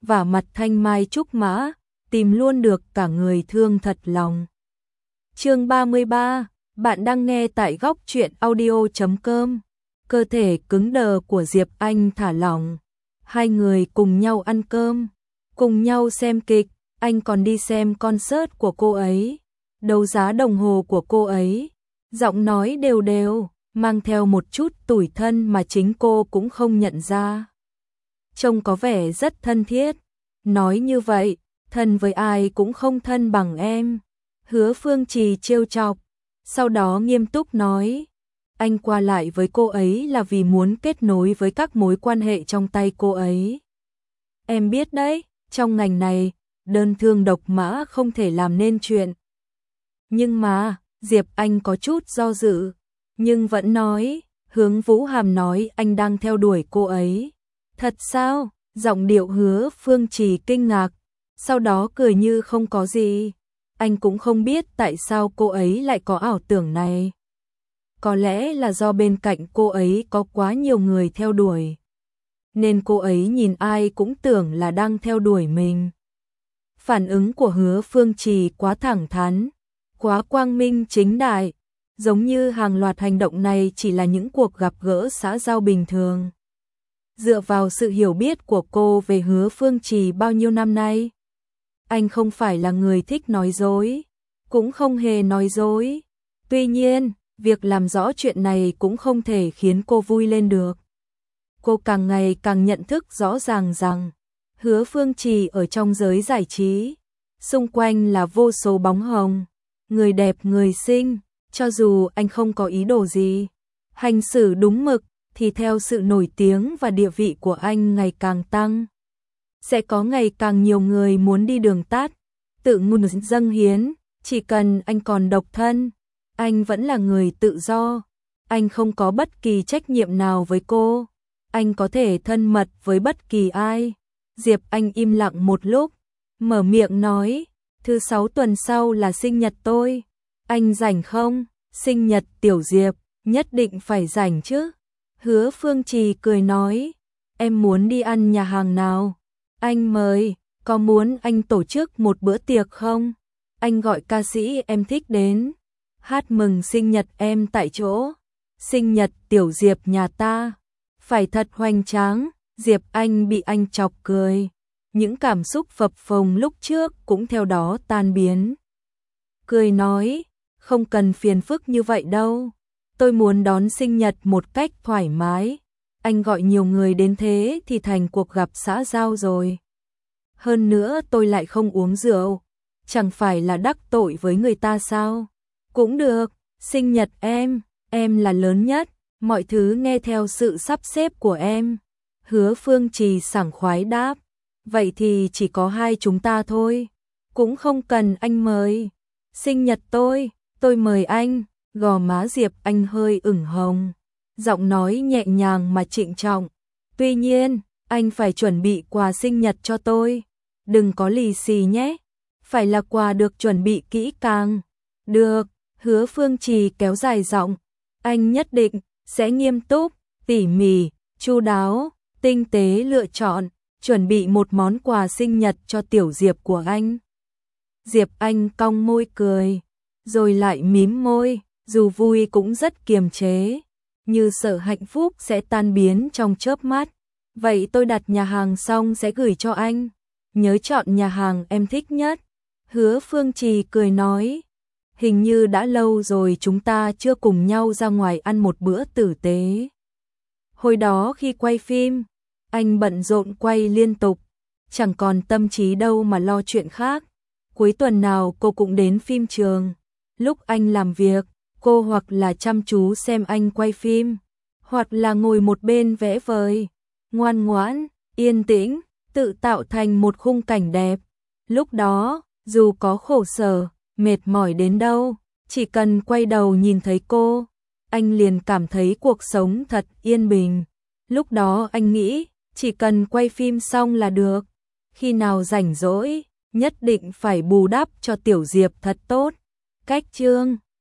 vả mặt thanh mai trúc mã, tìm luôn được cả người thương thật lòng. Chương 33, bạn đang nghe tại góc truyện audio.com. Cơ thể cứng đờ của Diệp Anh thả lỏng. Hai người cùng nhau ăn cơm, cùng nhau xem kịch, anh còn đi xem concert của cô ấy, đấu giá đồng hồ của cô ấy. Giọng nói đều đều, mang theo một chút tủi thân mà chính cô cũng không nhận ra. Trông có vẻ rất thân thiết. Nói như vậy, thân với ai cũng không thân bằng em. Hứa Phương Trì trêu chọc, sau đó nghiêm túc nói, anh qua lại với cô ấy là vì muốn kết nối với các mối quan hệ trong tay cô ấy. Em biết đấy, trong ngành này, đơn thương độc mã không thể làm nên chuyện. Nhưng mà, Diệp Anh có chút do dự, nhưng vẫn nói, Hướng Vũ Hàm nói anh đang theo đuổi cô ấy. Thật sao? Giọng điệu Hứa Phương Trì kinh ngạc, sau đó cười như không có gì. Anh cũng không biết tại sao cô ấy lại có ảo tưởng này. Có lẽ là do bên cạnh cô ấy có quá nhiều người theo đuổi, nên cô ấy nhìn ai cũng tưởng là đang theo đuổi mình. Phản ứng của Hứa Phương Trì quá thẳng thắn, quá quang minh chính đại, giống như hàng loạt hành động này chỉ là những cuộc gặp gỡ xã giao bình thường. Dựa vào sự hiểu biết của cô về Hứa Phương Trì bao nhiêu năm nay, anh không phải là người thích nói dối, cũng không hề nói dối. Tuy nhiên, việc làm rõ chuyện này cũng không thể khiến cô vui lên được. Cô càng ngày càng nhận thức rõ ràng rằng Hứa Phương Trì ở trong giới giải trí, xung quanh là vô số bóng hồng, người đẹp người xinh, cho dù anh không có ý đồ gì, hành xử đúng mực, thì theo sự nổi tiếng và địa vị của anh ngày càng tăng, sẽ có ngày càng nhiều người muốn đi đường tắt, tự ngôn dâng hiến. Chỉ cần anh còn độc thân, anh vẫn là người tự do, anh không có bất kỳ trách nhiệm nào với cô, anh có thể thân mật với bất kỳ ai. Diệp Anh im lặng một lúc, mở miệng nói, thứ 6 tuần sau là sinh nhật tôi, anh rảnh không? Sinh nhật Tiểu Diệp, nhất định phải rảnh chứ. Hứa Phương Trì cười nói, em muốn đi ăn nhà hàng nào? Anh mời, có muốn anh tổ chức một bữa tiệc không? Anh gọi ca sĩ em thích đến, hát mừng sinh nhật em tại chỗ. Sinh nhật Tiểu Diệp nhà ta, phải thật hoành tráng. Diệp Anh bị anh chọc cười, những cảm xúc phập phồng lúc trước cũng theo đó tan biến. Cười nói, không cần phiền phức như vậy đâu, tôi muốn đón sinh nhật một cách thoải mái. Anh gọi nhiều người đến thế thì thành cuộc gặp xã giao rồi. Hơn nữa tôi lại không uống rượu, chẳng phải là đắc tội với người ta sao? Cũng được, sinh nhật em là lớn nhất, mọi thứ nghe theo sự sắp xếp của em. Hứa Phương Trì sảng khoái đáp, vậy thì chỉ có hai chúng ta thôi, cũng không cần anh mời. Sinh nhật tôi mời anh. Gò má Diệp Anh hơi ửng hồng, giọng nói nhẹ nhàng mà trịnh trọng. Tuy nhiên, anh phải chuẩn bị quà sinh nhật cho tôi, đừng có lì xì nhé, phải là quà được chuẩn bị kỹ càng. Được, Hứa Phương Trì kéo dài giọng, anh nhất định sẽ nghiêm túc, tỉ mỉ, chu đáo, tinh tế lựa chọn, chuẩn bị một món quà sinh nhật cho Tiểu Diệp của anh. Diệp Anh cong môi cười, rồi lại mím môi, dù vui cũng rất kiềm chế, như sợ hạnh phúc sẽ tan biến trong chớp mắt. Vậy tôi đặt nhà hàng xong sẽ gửi cho anh, nhớ chọn nhà hàng em thích nhất. Hứa Phương Trì cười nói, hình như đã lâu rồi chúng ta chưa cùng nhau ra ngoài ăn một bữa tử tế. Hồi đó khi quay phim, anh bận rộn quay liên tục, chẳng còn tâm trí đâu mà lo chuyện khác. Cuối tuần nào cô cũng đến phim trường, lúc anh làm việc, cô hoặc là chăm chú xem anh quay phim, hoặc là ngồi một bên vẽ vời, ngoan ngoãn, yên tĩnh, tự tạo thành một khung cảnh đẹp. Lúc đó, dù có khổ sở, mệt mỏi đến đâu, chỉ cần quay đầu nhìn thấy cô, anh liền cảm thấy cuộc sống thật yên bình. Lúc đó anh nghĩ, chỉ cần quay phim xong là được, khi nào rảnh rỗi, nhất định phải bù đắp cho Tiểu Diệp thật tốt. Cách chương